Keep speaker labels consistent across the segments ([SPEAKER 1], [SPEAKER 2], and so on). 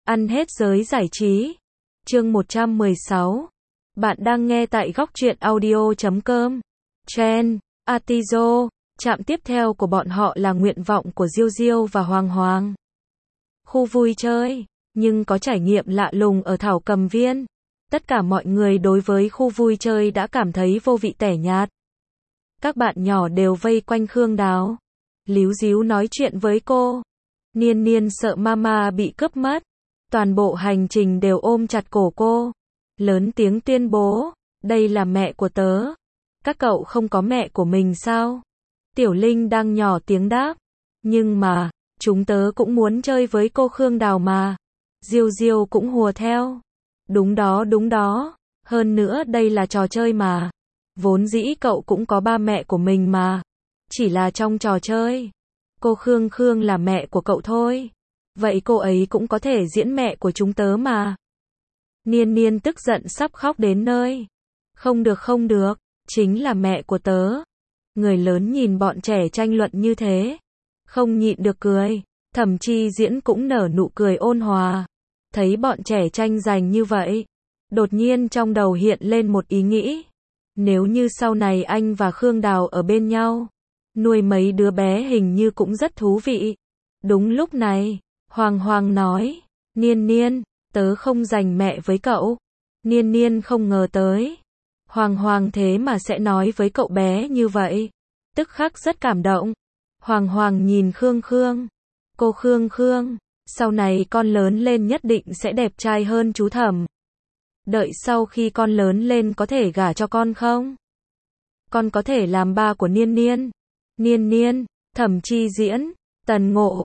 [SPEAKER 1] Ăn hết giới giải trí. Chương 116. Bạn đang nghe tại góc truyện audio.com. Chen, Atizo, trạm tiếp theo của bọn họ là nguyện vọng của Diêu Diêu và Hoàng Hoàng. Khu vui chơi, nhưng có trải nghiệm lạ lùng ở Thảo Cầm Viên. Tất cả mọi người đối với khu vui chơi đã cảm thấy vô vị tẻ nhạt. Các bạn nhỏ đều vây quanh Khương Đào. Líu díu nói chuyện với cô. Niên Niên sợ mama bị cướp mất. Toàn bộ hành trình đều ôm chặt cổ cô. Lớn tiếng tuyên bố, đây là mẹ của tớ. Các cậu không có mẹ của mình sao? Tiểu Linh đang nhỏ tiếng đáp. Nhưng mà, chúng tớ cũng muốn chơi với cô Khương Đào mà. Diêu Diêu cũng hùa theo. Đúng đó. Hơn nữa đây là trò chơi mà. Vốn dĩ cậu cũng có ba mẹ của mình mà. Chỉ là trong trò chơi. Cô Khương là mẹ của cậu thôi. Vậy cô ấy cũng có thể diễn mẹ của chúng tớ mà. Niên Niên tức giận sắp khóc đến nơi. Không được, chính là mẹ của tớ. Người lớn nhìn bọn trẻ tranh luận như thế. Không nhịn được cười. Thẩm Chi Diễn cũng nở nụ cười ôn hòa. Thấy bọn trẻ tranh giành như vậy. Đột nhiên trong đầu hiện lên một ý nghĩ. Nếu như sau này anh và Khương Đào ở bên nhau, nuôi mấy đứa bé hình như cũng rất thú vị. Đúng lúc này, Hoàng Hoàng nói, Niên Niên, tớ không giành mẹ với cậu. Niên Niên không ngờ tới. Hoàng Hoàng thế mà sẽ nói với cậu bé như vậy. Tức khắc rất cảm động. Hoàng Hoàng nhìn Khương. Cô Khương, sau này con lớn lên nhất định sẽ đẹp trai hơn chú Thẩm. Đợi sau khi con lớn lên có thể gả cho con không? Con có thể làm ba của Niên Niên. Niên Niên, Thẩm Chi Diễn, Tần Ngộ,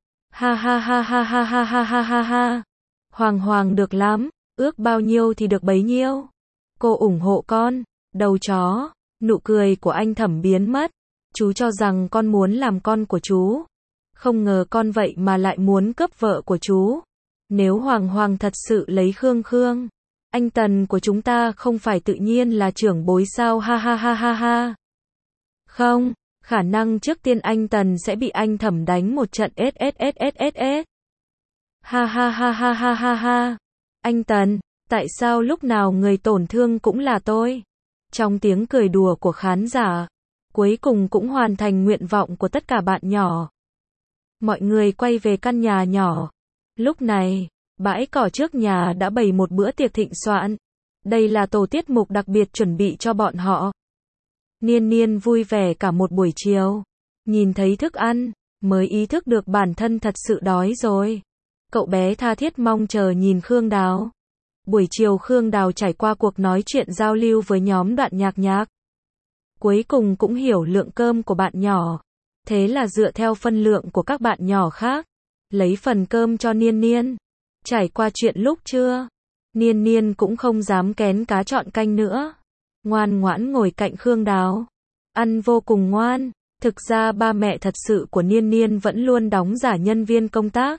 [SPEAKER 1] ha. Hoàng Hoàng được lắm, ước bao nhiêu thì được bấy nhiêu. Cô ủng hộ con, đầu chó. Nụ cười của anh Thẩm biến mất. Chú cho rằng con muốn làm con của chú. Không ngờ con vậy mà lại muốn cướp vợ của chú. Nếu Hoàng Hoàng thật sự lấy Khương, anh Tần của chúng ta không phải tự nhiên là trưởng bối sao, ha. Không, khả năng trước tiên anh Tần sẽ bị anh Thẩm đánh một trận SSSSSS. Ha. Anh Tần, tại sao lúc nào người tổn thương cũng là tôi? Trong tiếng cười đùa của khán giả, cuối cùng cũng hoàn thành nguyện vọng của tất cả bạn nhỏ. Mọi người quay về căn nhà nhỏ. Lúc này, bãi cỏ trước nhà đã bày một bữa tiệc thịnh soạn. Đây là tổ tiết mục đặc biệt chuẩn bị cho bọn họ. Niên Niên vui vẻ cả một buổi chiều. Nhìn thấy thức ăn, mới ý thức được bản thân thật sự đói rồi. Cậu bé tha thiết mong chờ nhìn Khương Đào. Buổi chiều Khương Đào trải qua cuộc nói chuyện giao lưu với nhóm Đoạn Nhạc. Cuối cùng cũng hiểu lượng cơm của bạn nhỏ. Thế là dựa theo phân lượng của các bạn nhỏ khác, lấy phần cơm cho Niên Niên. Trải qua chuyện lúc trưa, Niên Niên cũng không dám kén cá chọn canh nữa. Ngoan ngoãn ngồi cạnh Khương Đào. Ăn vô cùng ngoan. Thực ra ba mẹ thật sự của Niên Niên vẫn luôn đóng giả nhân viên công tác.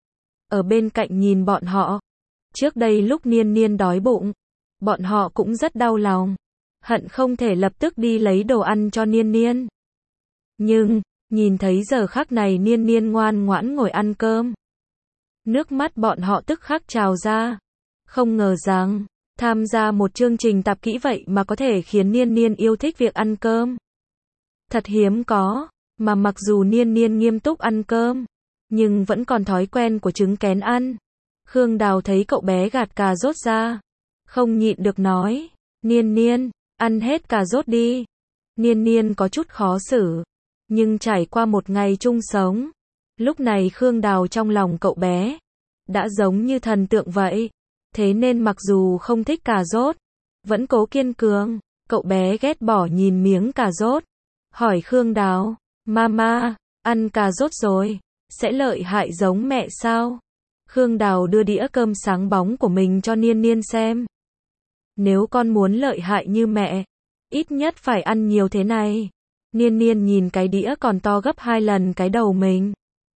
[SPEAKER 1] Ở bên cạnh nhìn bọn họ. Trước đây lúc Niên Niên đói bụng, bọn họ cũng rất đau lòng. Hận không thể lập tức đi lấy đồ ăn cho Niên Niên. Nhưng, nhìn thấy giờ khắc này Niên Niên ngoan ngoãn ngồi ăn cơm. Nước mắt bọn họ tức khắc trào ra. Không ngờ rằng, tham gia một chương trình tạp kỹ vậy mà có thể khiến Niên Niên yêu thích việc ăn cơm. Thật hiếm có, mà mặc dù Niên Niên nghiêm túc ăn cơm, nhưng vẫn còn thói quen của trứng kén ăn. Khương Đào thấy cậu bé gạt cà rốt ra. Không nhịn được nói, Niên Niên, ăn hết cà rốt đi. Niên Niên có chút khó xử. Nhưng trải qua một ngày chung sống, lúc này Khương Đào trong lòng cậu bé đã giống như thần tượng vậy. Thế nên mặc dù không thích cà rốt, vẫn cố kiên cường. Cậu bé ghét bỏ nhìn miếng cà rốt, hỏi Khương Đào, Mama, ăn cà rốt rồi, sẽ lợi hại giống mẹ sao? Khương Đào đưa đĩa cơm sáng bóng của mình cho Niên Niên xem. Nếu con muốn lợi hại như mẹ, ít nhất phải ăn nhiều thế này. Niên Niên nhìn cái đĩa còn to gấp 2 lần cái đầu mình.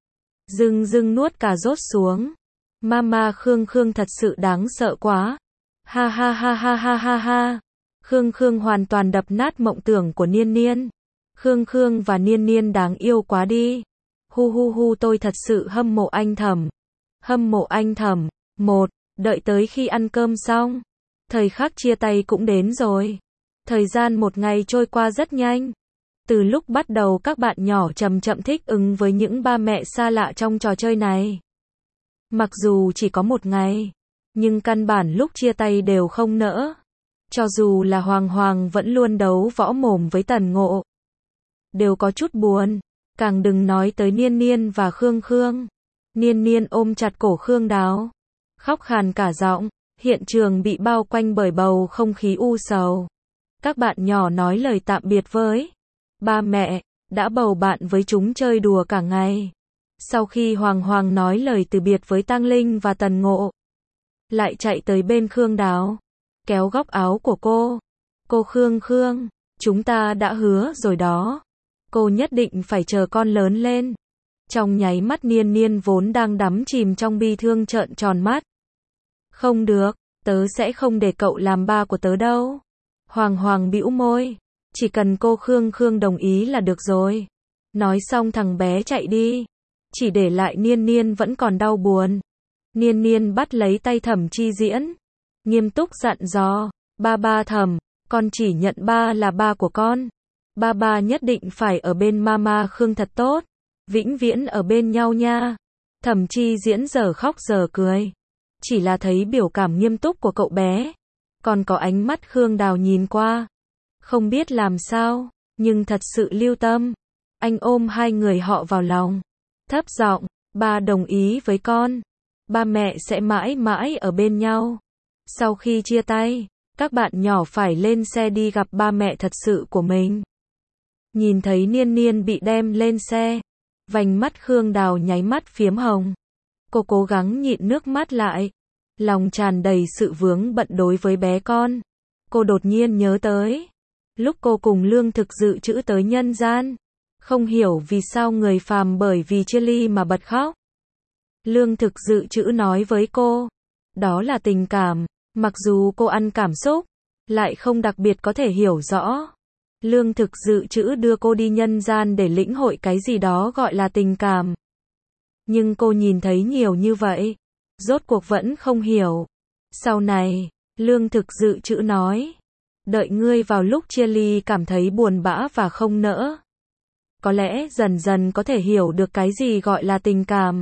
[SPEAKER 1] Dưng nuốt cà rốt xuống. Mama Khương thật sự đáng sợ quá. Ha. Khương hoàn toàn đập nát mộng tưởng của Niên Niên. Khương và Niên Niên đáng yêu quá đi. Hu tôi thật sự hâm mộ anh Thẩm. Hâm mộ anh Thẩm. 1. Đợi tới khi ăn cơm xong. Thời khắc chia tay cũng đến rồi. Thời gian một ngày trôi qua rất nhanh. Từ lúc bắt đầu các bạn nhỏ chậm chậm thích ứng với những ba mẹ xa lạ trong trò chơi này. Mặc dù chỉ có một ngày, nhưng căn bản lúc chia tay đều không nỡ. Cho dù là Hoàng Hoàng vẫn luôn đấu võ mồm với Tần Ngộ. Đều có chút buồn, càng đừng nói tới Niên Niên và Khương Khương. Niên Niên ôm chặt cổ Khương Đáo, khóc khàn cả giọng, hiện trường bị bao quanh bởi bầu không khí u sầu. Các bạn nhỏ nói lời tạm biệt với ba mẹ, đã bầu bạn với chúng chơi đùa cả ngày. Sau khi Hoàng Hoàng nói lời từ biệt với Tăng Linh và Tần Ngộ, lại chạy tới bên Khương Đáo, kéo góc áo của cô. Cô Khương Khương, chúng ta đã hứa rồi đó. Cô nhất định phải chờ con lớn lên. Trong nháy mắt Niên Niên vốn đang đắm chìm trong bi thương trợn tròn mắt. Không được, tớ sẽ không để cậu làm ba của tớ đâu. Hoàng Hoàng bĩu môi, chỉ cần cô Khương Khương đồng ý là được rồi. Nói xong thằng bé chạy đi, chỉ để lại Niên Niên vẫn còn đau buồn. Niên Niên bắt lấy tay Thẩm Chi Diễn, nghiêm túc dặn dò, ba Thẩm, con chỉ nhận ba là ba của con. Ba nhất định phải ở bên mama Khương thật tốt, vĩnh viễn ở bên nhau nha. Thẩm Chi Diễn giờ khóc giờ cười, chỉ là thấy biểu cảm nghiêm túc của cậu bé, còn có ánh mắt Khương Đào nhìn qua, không biết làm sao, nhưng thật sự lưu tâm. Anh ôm hai người họ vào lòng, thấp giọng, ba đồng ý với con, ba mẹ sẽ mãi mãi ở bên nhau. Sau khi chia tay, các bạn nhỏ phải lên xe đi gặp ba mẹ thật sự của mình. Nhìn thấy Niên Niên bị đem lên xe, vành mắt Khương Đào nháy mắt phiếm hồng. Cô cố gắng nhịn nước mắt lại, lòng tràn đầy sự vướng bận đối với bé con. Cô đột nhiên nhớ tới lúc cô cùng Lương Thực Dự Trữ tới nhân gian, không hiểu vì sao người phàm bởi vì chia ly mà bật khóc. Lương Thực Dự Trữ nói với cô, đó là tình cảm, mặc dù cô ăn cảm xúc, lại không đặc biệt có thể hiểu rõ. Lương Thực Dự Trữ đưa cô đi nhân gian để lĩnh hội cái gì đó gọi là tình cảm. Nhưng cô nhìn thấy nhiều như vậy, rốt cuộc vẫn không hiểu. Sau này, Lương Thực Dự Trữ nói, đợi ngươi vào lúc chia ly cảm thấy buồn bã và không nỡ, có lẽ dần dần có thể hiểu được cái gì gọi là tình cảm.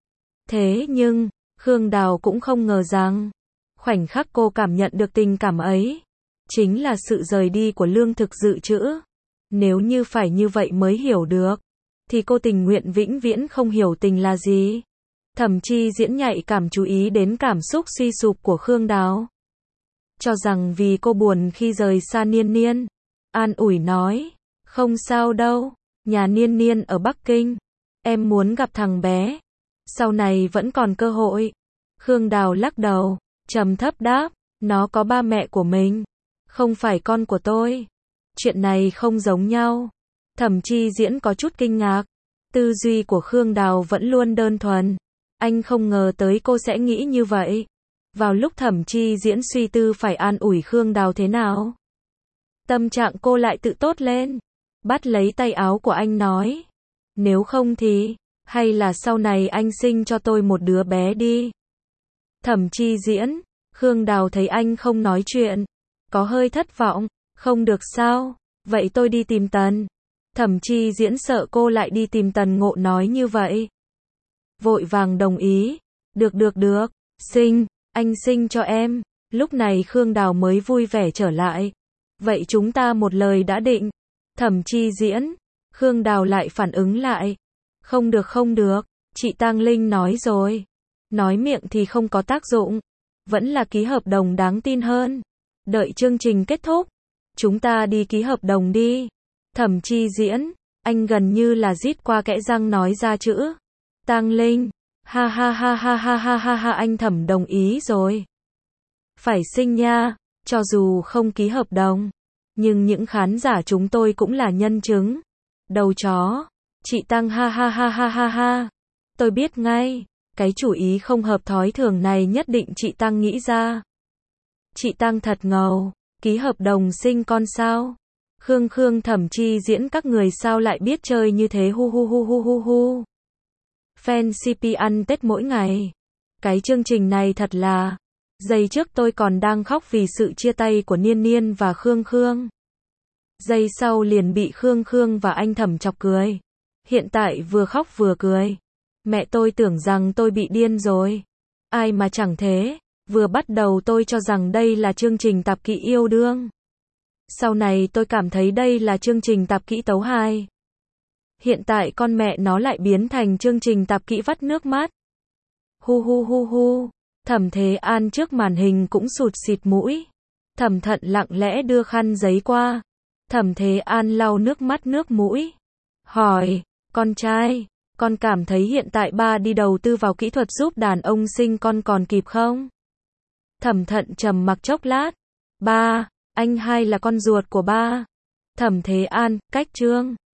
[SPEAKER 1] Thế nhưng, Khương Đào cũng không ngờ rằng, khoảnh khắc cô cảm nhận được tình cảm ấy, chính là sự rời đi của Lương Thực Dự Trữ. Nếu như phải như vậy mới hiểu được, thì cô tình nguyện vĩnh viễn không hiểu tình là gì. Thẩm Chi Diễn nhạy cảm chú ý đến cảm xúc suy sụp của Khương Đào, cho rằng vì cô buồn khi rời xa Niên Niên, an ủi nói, không sao đâu, nhà Niên Niên ở Bắc Kinh, em muốn gặp thằng bé, sau này vẫn còn cơ hội. Khương Đào lắc đầu, trầm thấp đáp, nó có ba mẹ của mình, không phải con của tôi. Chuyện này không giống nhau. Thẩm Chi Diễn có chút kinh ngạc, tư duy của Khương Đào vẫn luôn đơn thuần. Anh không ngờ tới cô sẽ nghĩ như vậy. Vào lúc Thẩm Chi Diễn suy tư phải an ủi Khương Đào thế nào, tâm trạng cô lại tự tốt lên, bắt lấy tay áo của anh nói, nếu không thì, hay là sau này anh sinh cho tôi một đứa bé đi. Thẩm Chi Diễn, Khương Đào thấy anh không nói chuyện, có hơi thất vọng, không được sao, vậy tôi đi tìm Tần. Thẩm Chi Diễn sợ cô lại đi tìm Tần Ngộ nói như vậy, vội vàng đồng ý, được, sinh, anh sinh cho em. Lúc này Khương Đào mới vui vẻ trở lại, vậy chúng ta một lời đã định. Thẩm Chi Diễn, Khương Đào lại phản ứng lại, không được, chị Tang Linh nói rồi, nói miệng thì không có tác dụng, vẫn là ký hợp đồng đáng tin hơn. Đợi chương trình kết thúc, chúng ta đi ký hợp đồng đi. Thẩm Chi Diễn, anh gần như là rít qua kẽ răng nói ra chữ Tang Linh. Ha, anh Thẩm đồng ý rồi. Phải sinh nha, cho dù không ký hợp đồng, nhưng những khán giả chúng tôi cũng là nhân chứng. Đầu chó, chị Tăng ha. Tôi biết ngay, cái chủ ý không hợp thói thường này nhất định chị Tăng nghĩ ra. Chị Tăng thật ngầu, ký hợp đồng sinh con sao? Khương Thẩm Chi Diễn các người sao lại biết chơi như thế hu. Fan CP ăn Tết mỗi ngày. Cái chương trình này thật là... Giây trước tôi còn đang khóc vì sự chia tay của Niên Niên và Khương Khương. Giây sau liền bị Khương Khương và anh Thẩm chọc cười. Hiện tại vừa khóc vừa cười. Mẹ tôi tưởng rằng tôi bị điên rồi. Ai mà chẳng thế. Vừa bắt đầu tôi cho rằng đây là chương trình tạp kỹ yêu đương. Sau này tôi cảm thấy đây là chương trình tạp kỹ tấu hài. Hiện tại con mẹ nó lại biến thành chương trình tạp kỹ vắt nước mắt. Hu hu hu hu. Thẩm Thế An trước màn hình cũng sụt xịt mũi. Thẩm Thận lặng lẽ đưa khăn giấy qua. Thẩm Thế An lau nước mắt nước mũi. Hỏi, con trai, con cảm thấy hiện tại ba đi đầu tư vào kỹ thuật giúp đàn ông sinh con còn kịp không? Thẩm Thận trầm mặc chốc lát. Ba, anh hai là con ruột của ba. Thẩm Thế An, cách chương.